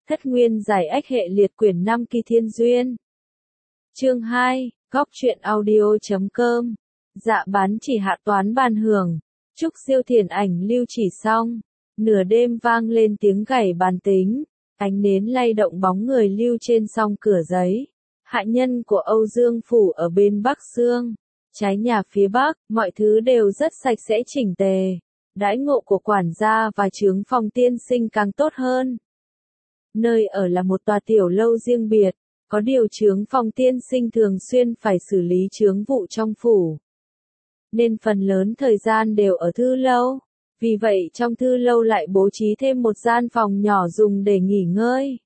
Thất Nguyên Giải Ách Hệ Liệt Quyển 5 Kỳ Thiên Duyên. Chương 2, Góc truyện audio.com. Dạ bán chỉ hạ toán bàn hưởng. Trúc siêu thiền ảnh lưu chỉ xong. Nửa đêm vang lên tiếng gảy bàn tính. Ánh nến lay động bóng người lưu trên song cửa giấy. Hạ nhân của Âu Dương Phủ ở bên Bắc Sương. Trái nhà phía Bắc, mọi thứ đều rất sạch sẽ chỉnh tề. Đãi ngộ của quản gia và trướng phòng tiên sinh càng tốt hơn. Nơi ở là một tòa tiểu lâu riêng biệt, có điều trướng phòng tiên sinh thường xuyên phải xử lý chướng vụ trong phủ. Nên phần lớn thời gian đều ở thư lâu, vì vậy trong thư lâu lại bố trí thêm một gian phòng nhỏ dùng để nghỉ ngơi.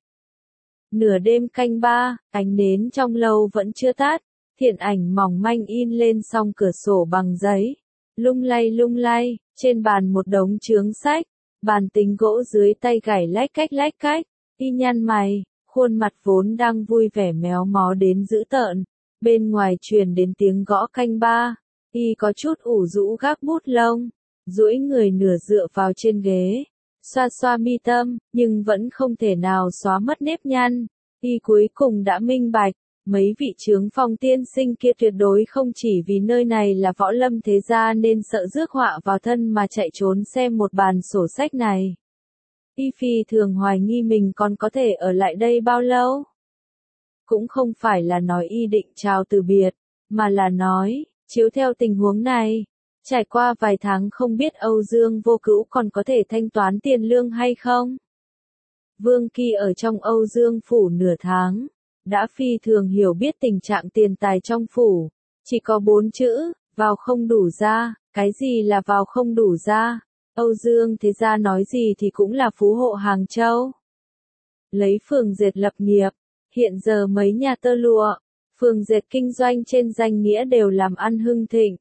Nửa đêm canh 3, ánh nến trong lâu vẫn chưa tắt, thiện ảnh mỏng manh in lên song cửa sổ bằng giấy. Lung lay, trên bàn một đống chướng sách, bàn tính gỗ dưới tay gảy lách cách. Y nhăn mày, khuôn mặt vốn đang vui vẻ méo mó đến dữ tợn, bên ngoài truyền đến tiếng gõ canh 3, y có chút ủ rũ gác bút lông, duỗi người nửa dựa vào trên ghế, xoa mi tâm, nhưng vẫn không thể nào xóa mất nếp nhăn, y cuối cùng đã minh bạch, mấy vị trướng phòng tiên sinh kia tuyệt đối không chỉ vì nơi này là võ lâm thế gia nên sợ rước họa vào thân mà chạy trốn xem một bàn sổ sách này. Y phi thường hoài nghi mình còn có thể ở lại đây bao lâu. Cũng không phải là nói y định chào từ biệt, mà là nói, chiếu theo tình huống này, trải qua vài tháng không biết Âu Dương Vô Cữu còn có thể thanh toán tiền lương hay không. Vương Kỳ ở trong Âu Dương Phủ nửa tháng, đã phi thường hiểu biết tình trạng tiền tài trong phủ, chỉ có 4 chữ, vào không đủ ra. Cái gì là vào không đủ ra? Âu Dương thế gia nói gì thì cũng là phú hộ Hàng Châu. Lấy phường dệt lập nghiệp, hiện giờ mấy nhà tơ lụa, phường dệt kinh doanh trên danh nghĩa đều làm ăn hưng thịnh.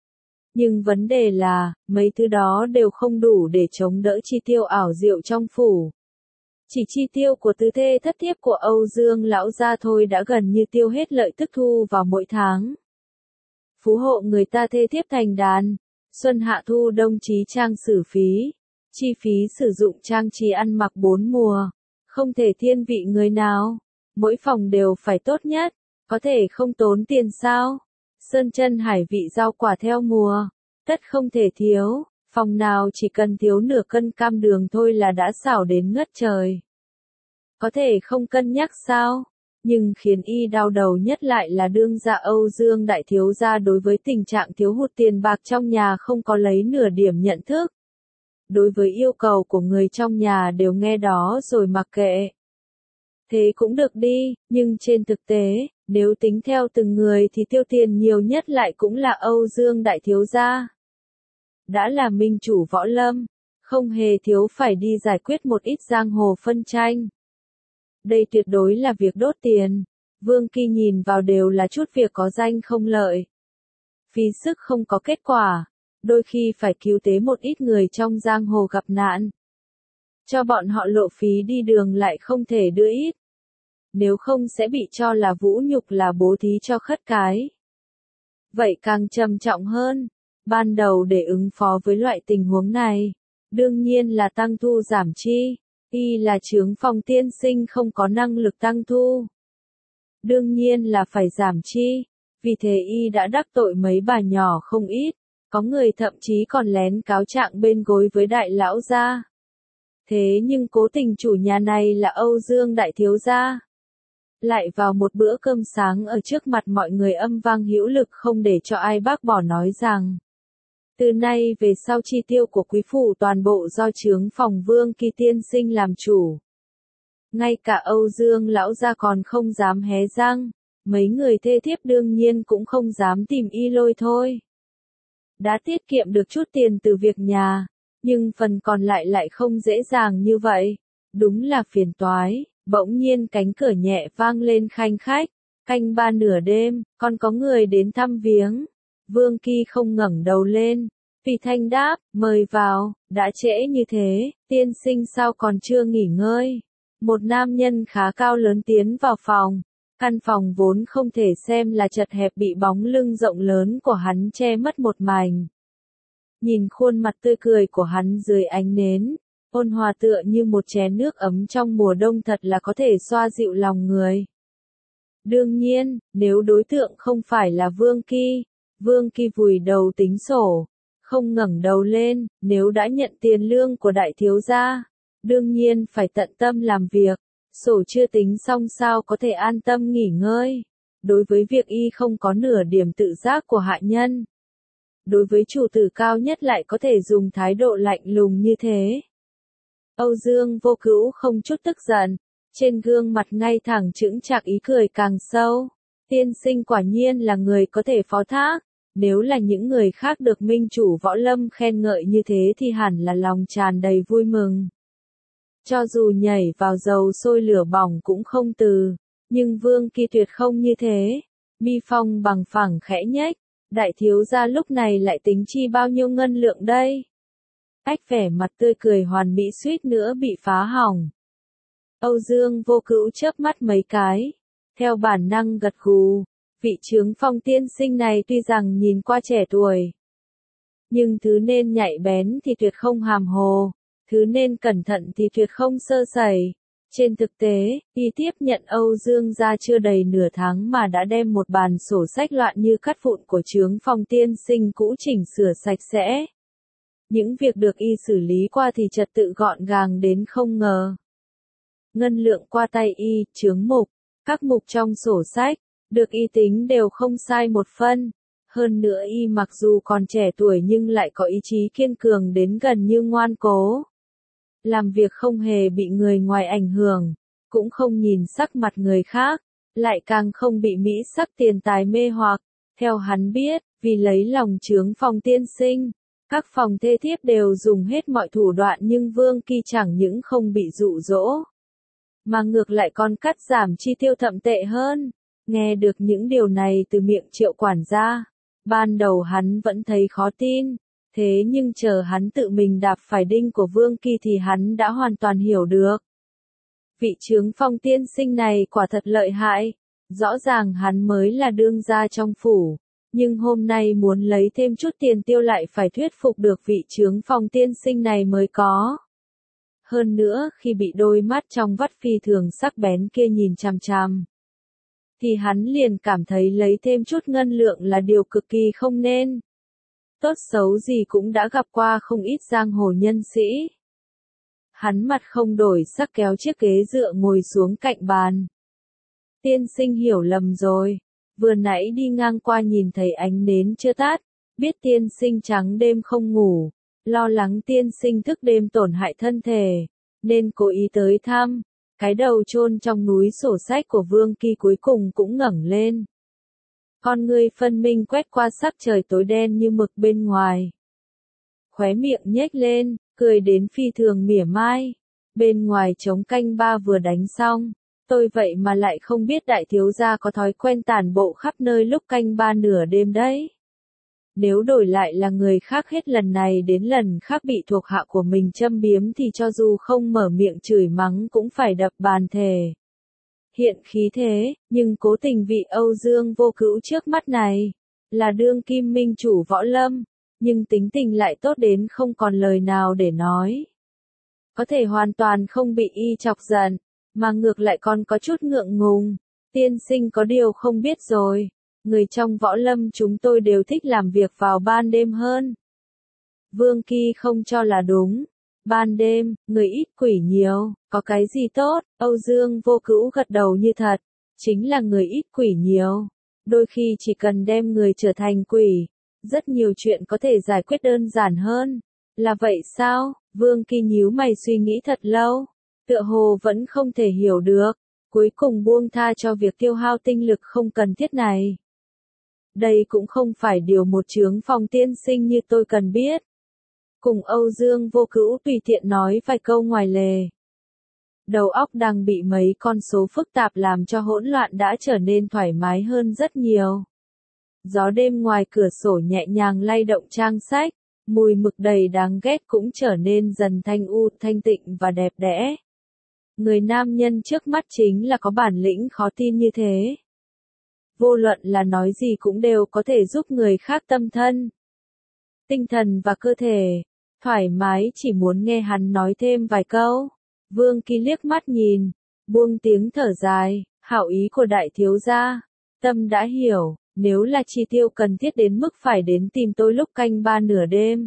Nhưng vấn đề là, mấy thứ đó đều không đủ để chống đỡ chi tiêu ảo diệu trong phủ. Chỉ chi tiêu của tứ thê thất thiếp của Âu Dương lão gia thôi đã gần như tiêu hết lợi tức thu vào mỗi tháng. Phú hộ người ta thê thiếp thành đàn, xuân hạ thu đông trí trang sử phí, chi phí sử dụng trang trí ăn mặc 4 mùa, không thể thiên vị người nào, mỗi phòng đều phải tốt nhất, có thể không tốn tiền sao? Sơn chân hải vị rau quả theo mùa, tất không thể thiếu, phòng nào chỉ cần thiếu nửa cân cam đường thôi là đã xảo đến ngất trời. Có thể không cân nhắc sao? Nhưng khiến y đau đầu nhất lại là đương gia Âu Dương đại thiếu gia đối với tình trạng thiếu hụt tiền bạc trong nhà không có lấy nửa điểm nhận thức. Đối với yêu cầu của người trong nhà đều nghe đó rồi mặc kệ. Thế cũng được đi, nhưng trên thực tế, nếu tính theo từng người thì tiêu tiền nhiều nhất lại cũng là Âu Dương đại thiếu gia. Đã là minh chủ võ lâm, không hề thiếu phải đi giải quyết một ít giang hồ phân tranh. Đây tuyệt đối là việc đốt tiền, Vương Kỳ nhìn vào đều là chút việc có danh không lợi. Phí sức không có kết quả, đôi khi phải cứu tế một ít người trong giang hồ gặp nạn. Cho bọn họ lộ phí đi đường lại không thể đưa ít. Nếu không sẽ bị cho là vũ nhục là bố thí cho khất cái. Vậy càng trầm trọng hơn, ban đầu để ứng phó với loại tình huống này, đương nhiên là tăng thu giảm chi. Y là trướng phòng tiên sinh không có năng lực tăng thu. Đương nhiên là phải giảm chi, vì thế y đã đắc tội mấy bà nhỏ không ít, có người thậm chí còn lén cáo trạng bên gối với đại lão gia. Thế nhưng cố tình chủ nhà này là Âu Dương đại thiếu gia. Lại vào một bữa cơm sáng ở trước mặt mọi người âm vang hữu lực không để cho ai bác bỏ nói rằng. Từ nay về sau chi tiêu của quý phủ toàn bộ do trướng phòng Vương Kỳ tiên sinh làm chủ. Ngay cả Âu Dương lão gia còn không dám hé răng, mấy người thê thiếp đương nhiên cũng không dám tìm y lôi thôi. Đã tiết kiệm được chút tiền từ việc nhà, nhưng phần còn lại không dễ dàng như vậy. Đúng là phiền toái, bỗng nhiên cánh cửa nhẹ vang lên khanh khách, canh 3 nửa đêm, còn có người đến thăm viếng. Vương Kỳ không ngẩng đầu lên, Vì Thanh đáp, mời vào, đã trễ như thế, tiên sinh sao còn chưa nghỉ ngơi. Một nam nhân khá cao lớn tiến vào phòng, căn phòng vốn không thể xem là chật hẹp bị bóng lưng rộng lớn của hắn che mất một mảnh. Nhìn khuôn mặt tươi cười của hắn dưới ánh nến, ôn hòa tựa như một chén nước ấm trong mùa đông thật là có thể xoa dịu lòng người. Đương nhiên, nếu đối tượng không phải là Vương Kỳ vùi đầu tính sổ, không ngẩng đầu lên, nếu đã nhận tiền lương của đại thiếu gia, đương nhiên phải tận tâm làm việc, sổ chưa tính xong sao có thể an tâm nghỉ ngơi. Đối với việc y không có nửa điểm tự giác của hạ nhân. Đối với chủ tử cao nhất lại có thể dùng thái độ lạnh lùng như thế. Âu Dương Vô Cữu không chút tức giận, trên gương mặt ngay thẳng chững chạc ý cười càng sâu. Tiên sinh quả nhiên là người có thể phó thác, nếu là những người khác được minh chủ Võ Lâm khen ngợi như thế thì hẳn là lòng tràn đầy vui mừng. Cho dù nhảy vào dầu sôi lửa bỏng cũng không từ, nhưng Vương Kỳ tuyệt không như thế. Mi phong bằng phẳng khẽ nhếch, đại thiếu gia lúc này lại tính chi bao nhiêu ngân lượng đây? Ách vẻ mặt tươi cười hoàn mỹ suýt nữa bị phá hỏng. Âu Dương Vô Cữu chớp mắt mấy cái, theo bản năng gật gù, vị Chướng Phong tiên sinh này tuy rằng nhìn qua trẻ tuổi, nhưng thứ nên nhạy bén thì tuyệt không hàm hồ, thứ nên cẩn thận thì tuyệt không sơ sẩy. Trên thực tế, y tiếp nhận Âu Dương gia chưa đầy nửa tháng mà đã đem một bàn sổ sách loạn như cát vụn của Chướng Phong tiên sinh cũ chỉnh sửa sạch sẽ. Những việc được y xử lý qua thì trật tự gọn gàng đến không ngờ. Ngân lượng qua tay y, chướng mục, các mục trong sổ sách, được y tính đều không sai một phân. Hơn nữa y mặc dù còn trẻ tuổi nhưng lại có ý chí kiên cường đến gần như ngoan cố. Làm việc không hề bị người ngoài ảnh hưởng, cũng không nhìn sắc mặt người khác, lại càng không bị mỹ sắc tiền tài mê hoặc. Theo hắn biết, vì lấy lòng Chướng Phong tiên sinh, các phòng thê thiếp đều dùng hết mọi thủ đoạn nhưng Vương Kỳ chẳng những không bị dụ dỗ, mà ngược lại còn cắt giảm chi tiêu thậm tệ hơn. Nghe được những điều này từ miệng Triệu quản gia, ban đầu hắn vẫn thấy khó tin. Thế nhưng chờ hắn tự mình đạp phải đinh của Vương Kỳ thì hắn đã hoàn toàn hiểu được. Vị Chướng Phong tiên sinh này quả thật lợi hại. Rõ ràng hắn mới là đương gia trong phủ, nhưng hôm nay muốn lấy thêm chút tiền tiêu lại phải thuyết phục được vị Chướng Phong tiên sinh này mới có. Hơn nữa, khi bị đôi mắt trong vắt phi thường sắc bén kia nhìn chằm chằm, thì hắn liền cảm thấy lấy thêm chút ngân lượng là điều cực kỳ không nên. Tốt xấu gì cũng đã gặp qua không ít giang hồ nhân sĩ. Hắn mặt không đổi sắc kéo chiếc ghế dựa ngồi xuống cạnh bàn. Tiên sinh hiểu lầm rồi, vừa nãy đi ngang qua nhìn thấy ánh nến chưa tắt, biết tiên sinh trắng đêm không ngủ, lo lắng tiên sinh thức đêm tổn hại thân thể, nên cố ý tới thăm. Cái đầu chôn trong núi sổ sách của Vương Kỳ cuối cùng cũng ngẩng lên. Con ngươi phân minh quét qua sắc trời tối đen như mực bên ngoài. Khóe miệng nhếch lên, cười đến phi thường mỉa mai. Bên ngoài trống canh ba vừa đánh xong, tôi vậy mà lại không biết đại thiếu gia có thói quen tản bộ khắp nơi lúc canh ba nửa đêm đấy. Nếu đổi lại là người khác hết lần này đến lần khác bị thuộc hạ của mình châm biếm thì cho dù không mở miệng chửi mắng cũng phải đập bàn thề. Hiện khí thế, nhưng cố tình vị Âu Dương Vô Cữu trước mắt này, là đương kim minh chủ Võ Lâm, nhưng tính tình lại tốt đến không còn lời nào để nói. Có thể hoàn toàn không bị y chọc giận, mà ngược lại còn có chút ngượng ngùng. Tiên sinh có điều không biết rồi, người trong Võ Lâm chúng tôi đều thích làm việc vào ban đêm hơn. Vương Kỳ không cho là đúng. Ban đêm, người ít quỷ nhiều, có cái gì tốt? Âu Dương Vô Cữu gật đầu như thật, chính là người ít quỷ nhiều. Đôi khi chỉ cần đem người trở thành quỷ, rất nhiều chuyện có thể giải quyết đơn giản hơn. Là vậy sao? Vương Kỳ nhíu mày suy nghĩ thật lâu, tựa hồ vẫn không thể hiểu được, cuối cùng buông tha cho việc tiêu hao tinh lực không cần thiết này. Đây cũng không phải điều một Chướng Phong tiên sinh như tôi cần biết. Cùng Âu Dương Vô Cữu tùy tiện nói vài câu ngoài lề. Đầu óc đang bị mấy con số phức tạp làm cho hỗn loạn đã trở nên thoải mái hơn rất nhiều. Gió đêm ngoài cửa sổ nhẹ nhàng lay động trang sách, mùi mực đầy đáng ghét cũng trở nên dần thanh u, thanh tịnh và đẹp đẽ. Người nam nhân trước mắt chính là có bản lĩnh khó tin như thế. Vô luận là nói gì cũng đều có thể giúp người khác tâm thân, tinh thần và cơ thể. thoải mái chỉ muốn nghe hắn nói thêm vài câu. Vương Kỳ liếc mắt nhìn, buông tiếng thở dài, hảo ý của đại thiếu gia, tâm đã hiểu, nếu là chi tiêu cần thiết đến mức phải đến tìm tôi lúc canh ba nửa đêm.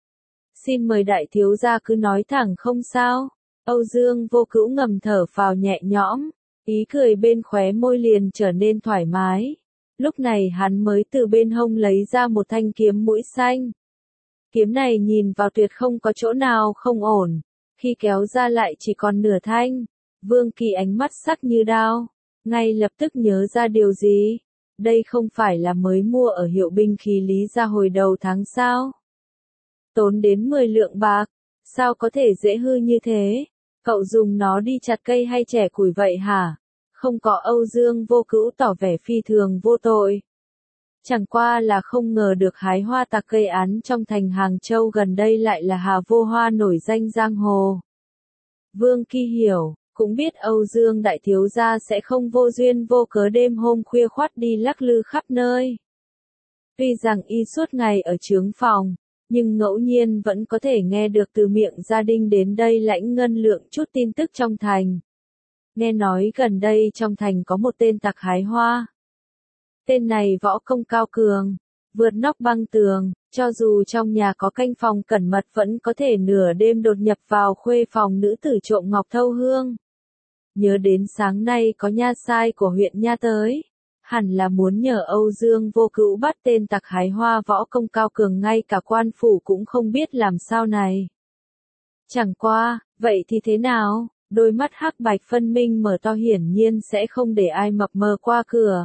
Xin mời đại thiếu gia cứ nói thẳng không sao. Âu Dương Vô Cữu ngầm thở phào nhẹ nhõm, ý cười bên khóe môi liền trở nên thoải mái. Lúc này hắn mới từ bên hông lấy ra một thanh kiếm mũi xanh. Kiếm này nhìn vào tuyệt không có chỗ nào không ổn, khi kéo ra lại chỉ còn nửa thanh. Vương Kỳ ánh mắt sắc như đao, ngay lập tức nhớ ra điều gì. Đây không phải là mới mua ở hiệu binh khí Lý Gia hồi đầu tháng sao? Tốn đến 10 lượng bạc, sao có thể dễ hư như thế? Cậu dùng nó đi chặt cây hay chẻ củi vậy hả? Không có. Âu Dương Vô Cữu tỏ vẻ phi thường vô tội. Chẳng qua là không ngờ được hái hoa tặc gây án trong thành Hàng Châu gần đây lại là Hà Vô Hoa nổi danh giang hồ. Vương Kỳ hiểu, cũng biết Âu Dương đại thiếu gia sẽ không vô duyên vô cớ đêm hôm khuya khoắt đi lắc lư khắp nơi. Tuy rằng y suốt ngày ở trướng phòng, nhưng ngẫu nhiên vẫn có thể nghe được từ miệng gia đình đến đây lãnh ngân lượng chút tin tức trong thành. Nghe nói gần đây trong thành có một tên tặc hái hoa. Tên này võ công cao cường, vượt nóc băng tường, cho dù trong nhà có canh phòng cẩn mật vẫn có thể nửa đêm đột nhập vào khuê phòng nữ tử trộm ngọc thâu hương. Nhớ đến sáng nay có nha sai của huyện nha tới, hẳn là muốn nhờ Âu Dương Vô Cữu bắt tên tặc hái hoa võ công cao cường, ngay cả quan phủ cũng không biết làm sao này. Chẳng qua, vậy thì thế nào? Đôi mắt hắc bạch phân minh mở to, hiển nhiên sẽ không để ai mập mờ qua cửa.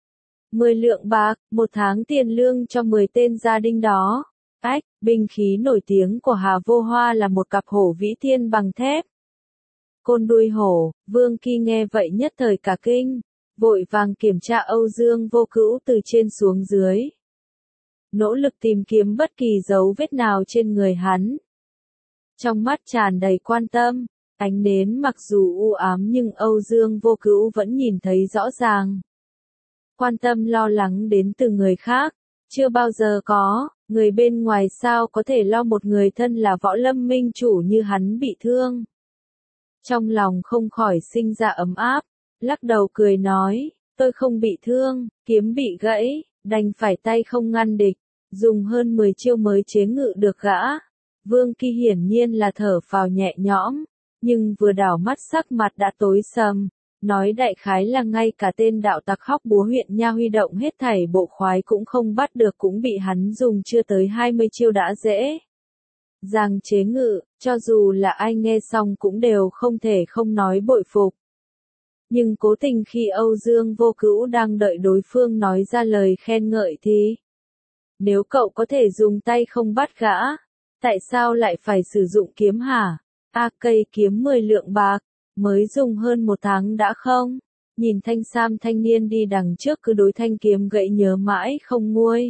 10 lượng bạc, 1 tháng tiền lương cho 10 tên gia đình đó. Ách, binh khí nổi tiếng của Hà Vô Hoa là một cặp hổ vĩ thiên bằng thép. Côn đuôi hổ. Vương Kỳ nghe vậy nhất thời cả kinh, vội vàng kiểm tra Âu Dương Vô Cữu từ trên xuống dưới. Nỗ lực tìm kiếm bất kỳ dấu vết nào trên người hắn. Trong mắt tràn đầy quan tâm, ánh nến mặc dù u ám nhưng Âu Dương Vô Cữu vẫn nhìn thấy rõ ràng. Quan tâm lo lắng đến từ người khác, chưa bao giờ có, người bên ngoài sao có thể lo một người thân là võ lâm minh chủ như hắn bị thương. Trong lòng không khỏi sinh ra ấm áp, lắc đầu cười nói, tôi không bị thương, kiếm bị gãy, đành phải tay không ngăn địch, dùng hơn 10 chiêu mới chế ngự được gã. Vương Kỳ hiển nhiên là thở phào nhẹ nhõm, nhưng vừa đảo mắt sắc mặt đã tối sầm, nói đại khái là ngay cả tên đạo tặc Hóc Búa huyện nha huy động hết thảy bộ khoái cũng không bắt được, cũng bị hắn dùng chưa tới 20 chiêu đã dễ dàng chế ngự, cho dù là ai nghe xong cũng đều không thể không nói bội phục. Nhưng cố tình khi Âu Dương Vô Cữu đang đợi đối phương nói ra lời khen ngợi thì, nếu cậu có thể dùng tay không bắt gã, tại sao lại phải sử dụng kiếm hả? Cây kiếm 10 lượng bạc, mới dùng hơn 1 tháng đã không? Nhìn thanh sam thanh niên đi đằng trước cứ đối thanh kiếm gãy nhớ mãi không nguôi.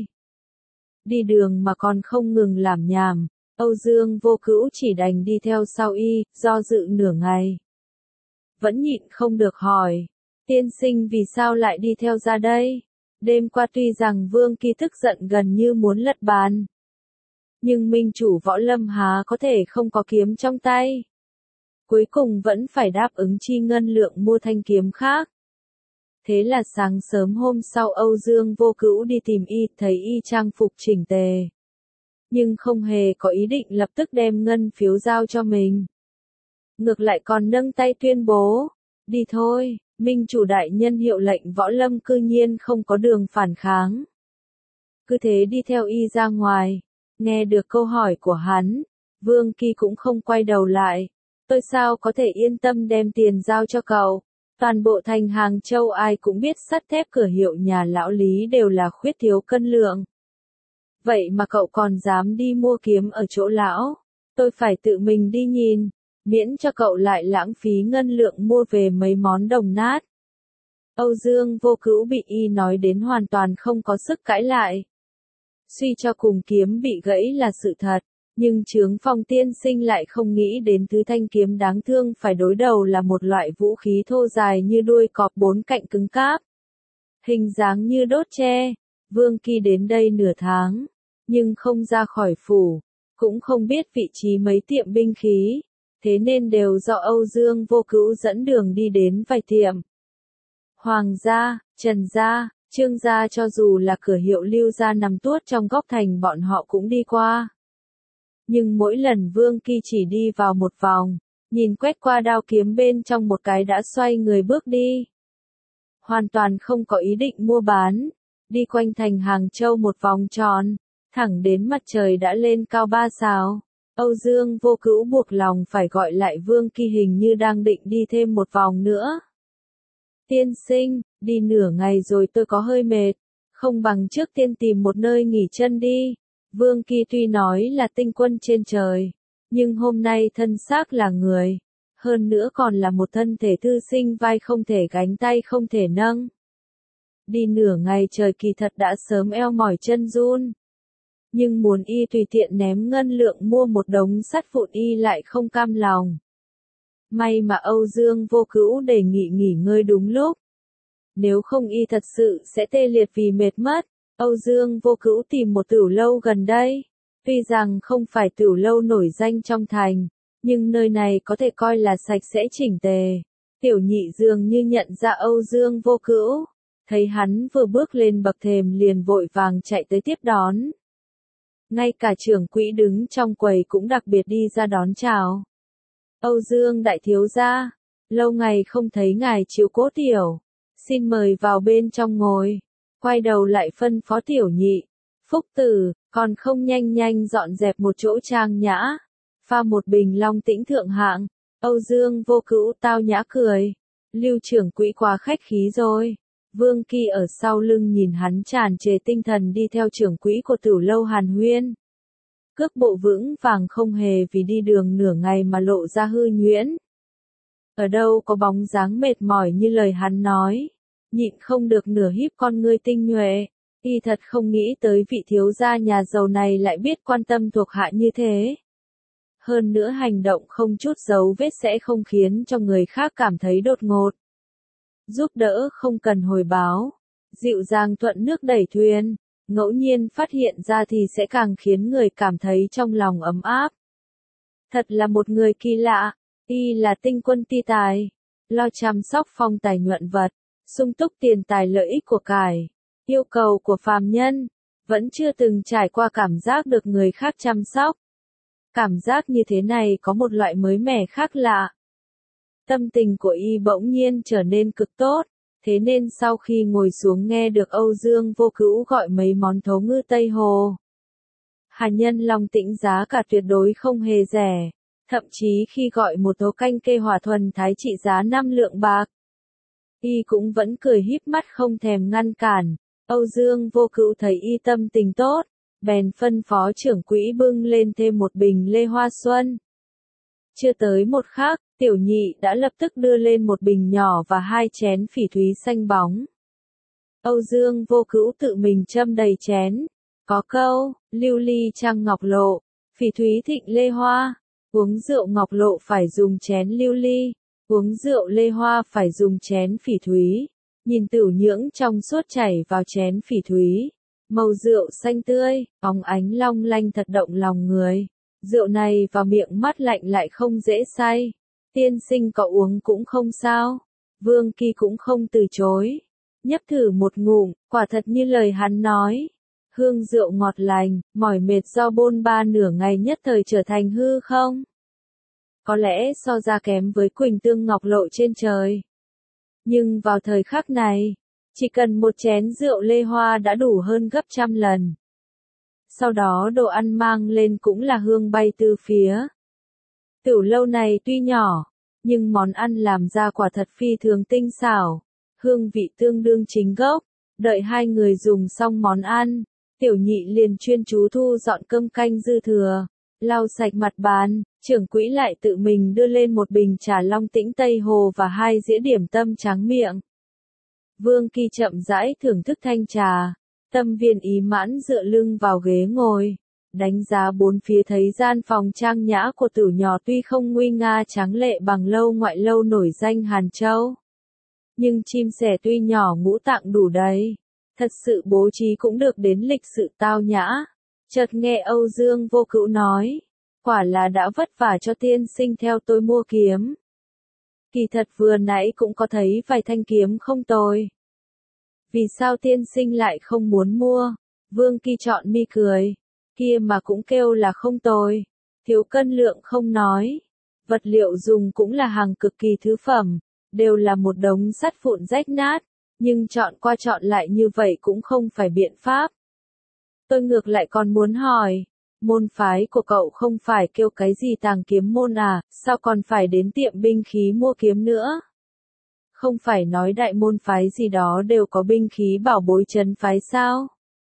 Đi đường mà còn không ngừng làm nhảm, Âu Dương Vô Cữu chỉ đành đi theo sau y, do dự nửa ngày. Vẫn nhịn không được hỏi, tiên sinh vì sao lại đi theo ra đây? Đêm qua tuy rằng Vương Kỳ tức giận gần như muốn lật bàn, nhưng minh chủ võ lâm há có thể không có kiếm trong tay. Cuối cùng vẫn phải đáp ứng chi ngân lượng mua thanh kiếm khác. Thế là sáng sớm hôm sau Âu Dương Vô Cữu đi tìm y, thấy y trang phục chỉnh tề, nhưng không hề có ý định lập tức đem ngân phiếu giao cho mình. Ngược lại còn nâng tay tuyên bố, đi thôi, minh chủ đại nhân hiệu lệnh võ lâm cư nhiên không có đường phản kháng. Cứ thế đi theo y ra ngoài, nghe được câu hỏi của hắn, Vương Kỳ cũng không quay đầu lại. Tôi sao có thể yên tâm đem tiền giao cho cậu? Toàn bộ thành Hàng Châu ai cũng biết sắt thép cửa hiệu nhà lão Lý đều là khuyết thiếu cân lượng. Vậy mà cậu còn dám đi mua kiếm ở chỗ lão? Tôi phải tự mình đi nhìn, miễn cho cậu lại lãng phí ngân lượng mua về mấy món đồng nát. Âu Dương Vô Cữu bị y nói đến hoàn toàn không có sức cãi lại. Suy cho cùng kiếm bị gãy là sự thật, nhưng Chướng Phong tiên sinh lại không nghĩ đến thứ thanh kiếm đáng thương phải đối đầu là một loại vũ khí thô dài như đuôi cọp 4 cạnh cứng cáp. Hình dáng như đốt tre. Vương Kỳ đến đây nửa tháng, nhưng không ra khỏi phủ. cũng không biết vị trí mấy tiệm binh khí, thế nên đều do Âu Dương Vô Cữu dẫn đường đi đến vài tiệm. Hoàng gia, Trần gia, Trương gia, cho dù là cửa hiệu Lưu gia nằm tuốt trong góc thành bọn họ cũng đi qua. Nhưng mỗi lần Vương Kỳ chỉ đi vào một vòng, nhìn quét qua đao kiếm bên trong một cái đã xoay người bước đi. Hoàn toàn không có ý định mua bán, đi quanh thành Hàng Châu một vòng tròn, thẳng đến mặt trời đã lên cao 3 sao. Âu Dương Vô Cữu buộc lòng phải gọi lại Vương Kỳ, hình như đang định đi thêm một vòng nữa. Tiên sinh, đi nửa ngày rồi tôi có hơi mệt, không bằng trước tiên tìm một nơi nghỉ chân đi. Vương Kỳ tuy nói là tinh quân trên trời, nhưng hôm nay thân xác là người, hơn nữa còn là một thân thể thư sinh, vai không thể gánh, tay không thể nâng. Đi nửa ngày trời kỳ thật đã sớm eo mỏi chân run. Nhưng muốn y tùy tiện ném ngân lượng mua một đống sắt vụn y lại không cam lòng. May mà Âu Dương Vô Cữu đề nghị nghỉ ngơi đúng lúc. Nếu không y thật sự sẽ tê liệt vì mệt mất. Âu Dương Vô Cữu tìm một tửu lâu gần đây. Tuy rằng không phải tửu lâu nổi danh trong thành, nhưng nơi này có thể coi là sạch sẽ chỉnh tề. Tiểu Nhị dường như nhận ra Âu Dương Vô Cữu, thấy hắn vừa bước lên bậc thềm liền vội vàng chạy tới tiếp đón. Ngay cả trưởng quỹ đứng trong quầy cũng đặc biệt đi ra đón chào. Âu Dương đại thiếu gia, lâu ngày không thấy ngài chiếu cố tiểu, xin mời vào bên trong ngồi. Quay đầu lại phân phó Tiểu Nhị, Phúc tử, còn không nhanh nhanh dọn dẹp một chỗ trang nhã, pha một bình Long Tĩnh thượng hạng. Âu Dương Vô Cữu tao nhã cười, Lưu trưởng quỹ quá khách khí rồi. Vương Kỳ ở sau lưng nhìn hắn tràn trề tinh thần đi theo trưởng quỹ của tửu lâu hàn huyên. Cước bộ vững vàng, không hề vì đi đường nửa ngày mà lộ ra hư nhuyễn. Ở đâu có bóng dáng mệt mỏi như lời hắn nói, nhịn không được nửa híp con ngươi tinh nhuệ. Y thật không nghĩ tới vị thiếu gia nhà giàu này lại biết quan tâm thuộc hạ như thế. Hơn nữa hành động không chút dấu vết sẽ không khiến cho người khác cảm thấy đột ngột. Giúp đỡ không cần hồi báo, dịu dàng thuận nước đẩy thuyền, ngẫu nhiên phát hiện ra thì sẽ càng khiến người cảm thấy trong lòng ấm áp. Thật là một người kỳ lạ, y là tinh quân ti tài, lo chăm sóc phong tài nhuận vật, sung túc tiền tài lợi ích của cải, yêu cầu của phàm nhân, vẫn chưa từng trải qua cảm giác được người khác chăm sóc. Cảm giác như thế này có một loại mới mẻ khác lạ. Tâm tình của y bỗng nhiên trở nên cực tốt, thế nên sau khi ngồi xuống nghe được Âu Dương Vô Cữu gọi mấy món thấu ngư Tây Hồ. Hà nhân Long Tĩnh giá cả tuyệt đối không hề rẻ, thậm chí khi gọi một tô canh kê hỏa thuần thái trị giá 5 lượng bạc. Y cũng vẫn cười híp mắt không thèm ngăn cản. Âu Dương Vô Cữu thấy y tâm tình tốt, bèn phân phó trưởng quỹ bưng lên thêm một bình lê hoa xuân. Chưa tới một khắc, Tiểu Nhị đã lập tức đưa lên một bình nhỏ và 2 chén phỉ thúy xanh bóng. Âu Dương Vô Cữu tự mình châm đầy chén. Có câu, lưu ly trăng ngọc lộ, phỉ thúy thịnh lê hoa. Uống rượu ngọc lộ phải dùng chén lưu ly, uống rượu lê hoa phải dùng chén phỉ thúy. Nhìn tửu nhưỡng trong suốt chảy vào chén phỉ thúy. Màu rượu xanh tươi, óng ánh long lanh thật động lòng người. Rượu này vào miệng mắt lạnh lại không dễ say. Tiên sinh có uống cũng không sao. Vương Kỳ cũng không từ chối. Nhấp thử một ngụm, quả thật như lời hắn nói. Hương rượu ngọt lành, mỏi mệt do bôn ba nửa ngày nhất thời trở thành hư không? Có lẽ so ra kém với Quỳnh Tương Ngọc Lộ trên trời. Nhưng vào thời khắc này, chỉ cần một chén rượu lê hoa đã đủ hơn gấp trăm lần. Sau đó đồ ăn mang lên cũng là hương bay từ phía. Tửu lâu này tuy nhỏ, nhưng món ăn làm ra quả thật phi thường tinh xảo, hương vị tương đương chính gốc. Đợi hai người dùng xong món ăn, Tiểu Nhị liền chuyên chú thu dọn cơm canh dư thừa, lau sạch mặt bàn, trưởng quỹ lại tự mình đưa lên một bình trà Long Tĩnh Tây Hồ và 2 dĩa điểm tâm tráng miệng. Vương Kỳ chậm rãi thưởng thức thanh trà, tâm viên ý mãn dựa lưng vào ghế ngồi, đánh giá bốn phía thấy gian phòng trang nhã của tửu nhỏ tuy không nguy nga tráng lệ bằng lâu ngoại lâu nổi danh Hàn Châu. Nhưng chim sẻ tuy nhỏ ngũ tạng đủ đầy, thật sự bố trí cũng được đến lịch sự tao nhã. Chợt nghe Âu Dương Vô Cữu nói, quả là đã vất vả cho tiên sinh theo tôi mua kiếm. Kỳ thật vừa nãy cũng có thấy vài thanh kiếm không tồi. Vì sao tiên sinh lại không muốn mua? Vương Kỳ chọn mi cười, kia mà cũng kêu là không tồi. Thiếu cân lượng không nói. Vật liệu dùng cũng là hàng cực kỳ thứ phẩm, đều là một đống sắt vụn rách nát, nhưng chọn qua chọn lại như vậy cũng không phải biện pháp. Tôi ngược lại còn muốn hỏi, môn phái của cậu không phải kêu cái gì Tàng Kiếm môn à, sao còn phải đến tiệm binh khí mua kiếm nữa? Không phải nói đại môn phái gì đó đều có binh khí bảo bối trấn phái sao?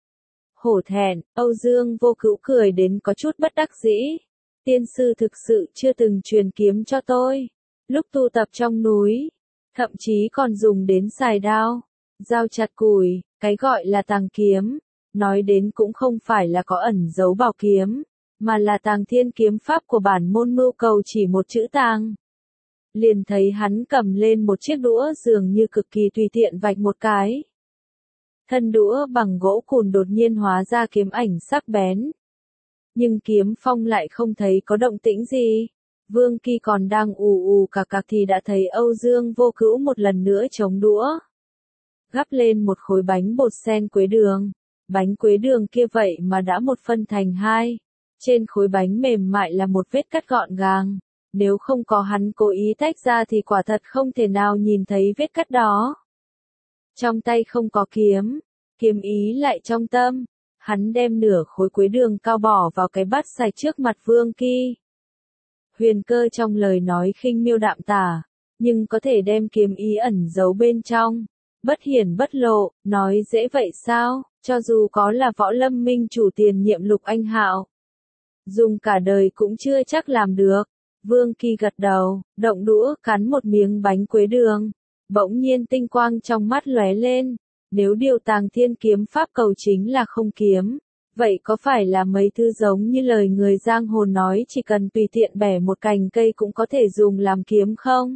Hổ thẹn, Âu Dương Vô Cữu cười đến có chút bất đắc dĩ. Tiên sư thực sự chưa từng truyền kiếm cho tôi. Lúc tu tập trong núi, thậm chí còn dùng đến xài đao, dao chặt củi, cái gọi là tàng kiếm. Nói đến cũng không phải là có ẩn giấu bảo kiếm, mà là tàng thiên kiếm pháp của bản môn mưu cầu chỉ một chữ tàng. Liền thấy hắn cầm lên một chiếc đũa dường như cực kỳ tùy tiện vạch một cái. Thân đũa bằng gỗ cùn đột nhiên hóa ra kiếm ảnh sắc bén. Nhưng kiếm phong lại không thấy có động tĩnh gì. Vương Kỳ còn đang ù ù cạc cạc thì đã thấy Âu Dương Vô Cữu một lần nữa chống đũa. Gắp lên một khối bánh bột sen quế đường. Bánh quế đường kia vậy mà đã một phân thành hai. Trên khối bánh mềm mại là một vết cắt gọn gàng. Nếu không có hắn cố ý tách ra thì quả thật không thể nào nhìn thấy vết cắt đó. Trong tay không có kiếm, kiếm ý lại trong tâm. Hắn đem nửa khối quế đường cao bỏ vào cái bát sạch trước mặt Vương Kỳ. Huyền Cơ trong lời nói khinh miêu đạm tả, nhưng có thể đem kiếm ý ẩn giấu bên trong. Bất hiển bất lộ, nói dễ vậy sao, cho dù có là Võ Lâm Minh chủ tiền nhiệm Lục Anh Hạo. Dùng cả đời cũng chưa chắc làm được. Vương Kỳ gật đầu, động đũa cắn một miếng bánh quế đường. Bỗng nhiên tinh quang trong mắt lóe lên. Nếu điều tàng thiên kiếm pháp cầu chính là không kiếm, vậy có phải là mấy thứ giống như lời người giang hồ nói chỉ cần tùy tiện bẻ một cành cây cũng có thể dùng làm kiếm không?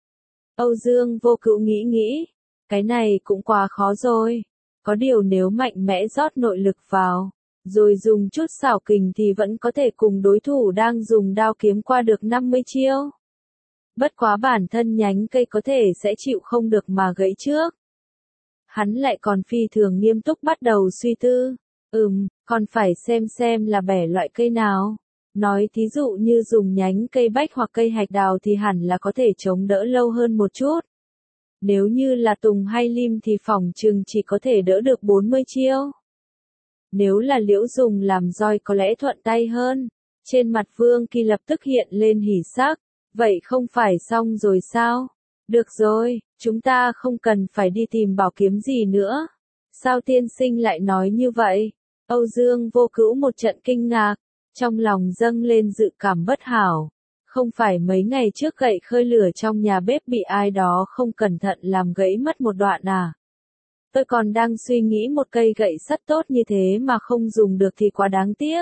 Âu Dương Vô Cữu nghĩ, cái này cũng quá khó rồi. Có điều nếu mạnh mẽ rót nội lực vào, rồi dùng chút xảo kình thì vẫn có thể cùng đối thủ đang dùng đao kiếm qua được 50 chiêu. Bất quá bản thân nhánh cây có thể sẽ chịu không được mà gãy trước. Hắn lại còn phi thường nghiêm túc bắt đầu suy tư. Còn phải xem là bẻ loại cây nào. Nói thí dụ như dùng nhánh cây bách hoặc cây hạch đào thì hẳn là có thể chống đỡ lâu hơn một chút. Nếu như là tùng hay lim thì phỏng chừng chỉ có thể đỡ được 40 chiêu. Nếu là liễu dùng làm roi có lẽ thuận tay hơn. Trên mặt Vương Kỳ lập tức hiện lên hỉ sắc. Vậy không phải xong rồi sao? Được rồi, chúng ta không cần phải đi tìm bảo kiếm gì nữa. Sao tiên sinh lại nói như vậy? Âu Dương Vô Cữu một trận kinh ngạc, trong lòng dâng lên dự cảm bất hảo. Không phải mấy ngày trước gậy khơi lửa trong nhà bếp bị ai đó không cẩn thận làm gãy mất một đoạn à? Tôi còn đang suy nghĩ một cây gậy sắt tốt như thế mà không dùng được thì quá đáng tiếc.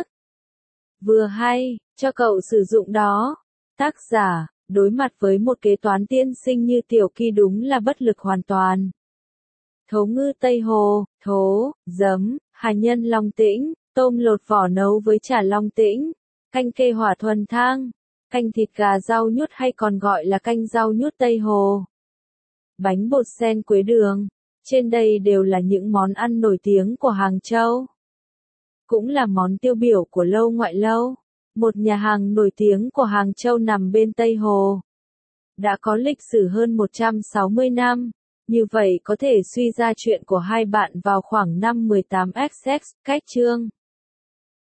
Vừa hay, cho cậu sử dụng đó. Tác giả, đối mặt với một kế toán tiên sinh như Tiểu Kỳ đúng là bất lực hoàn toàn. Thố ngư Tây Hồ, thố, giấm, hà nhân Long Tĩnh, tôm lột vỏ nấu với chả Long Tĩnh, canh kê hỏa thuần thang, canh thịt gà rau nhút hay còn gọi là canh rau nhút Tây Hồ. Bánh bột sen quế đường, trên đây đều là những món ăn nổi tiếng của Hàng Châu. Cũng là món tiêu biểu của Lâu Ngoại Lâu, một nhà hàng nổi tiếng của Hàng Châu nằm bên Tây Hồ. Đã có lịch sử hơn 160 năm. Như vậy có thể suy ra chuyện của hai bạn vào khoảng năm 18XX, cách chương.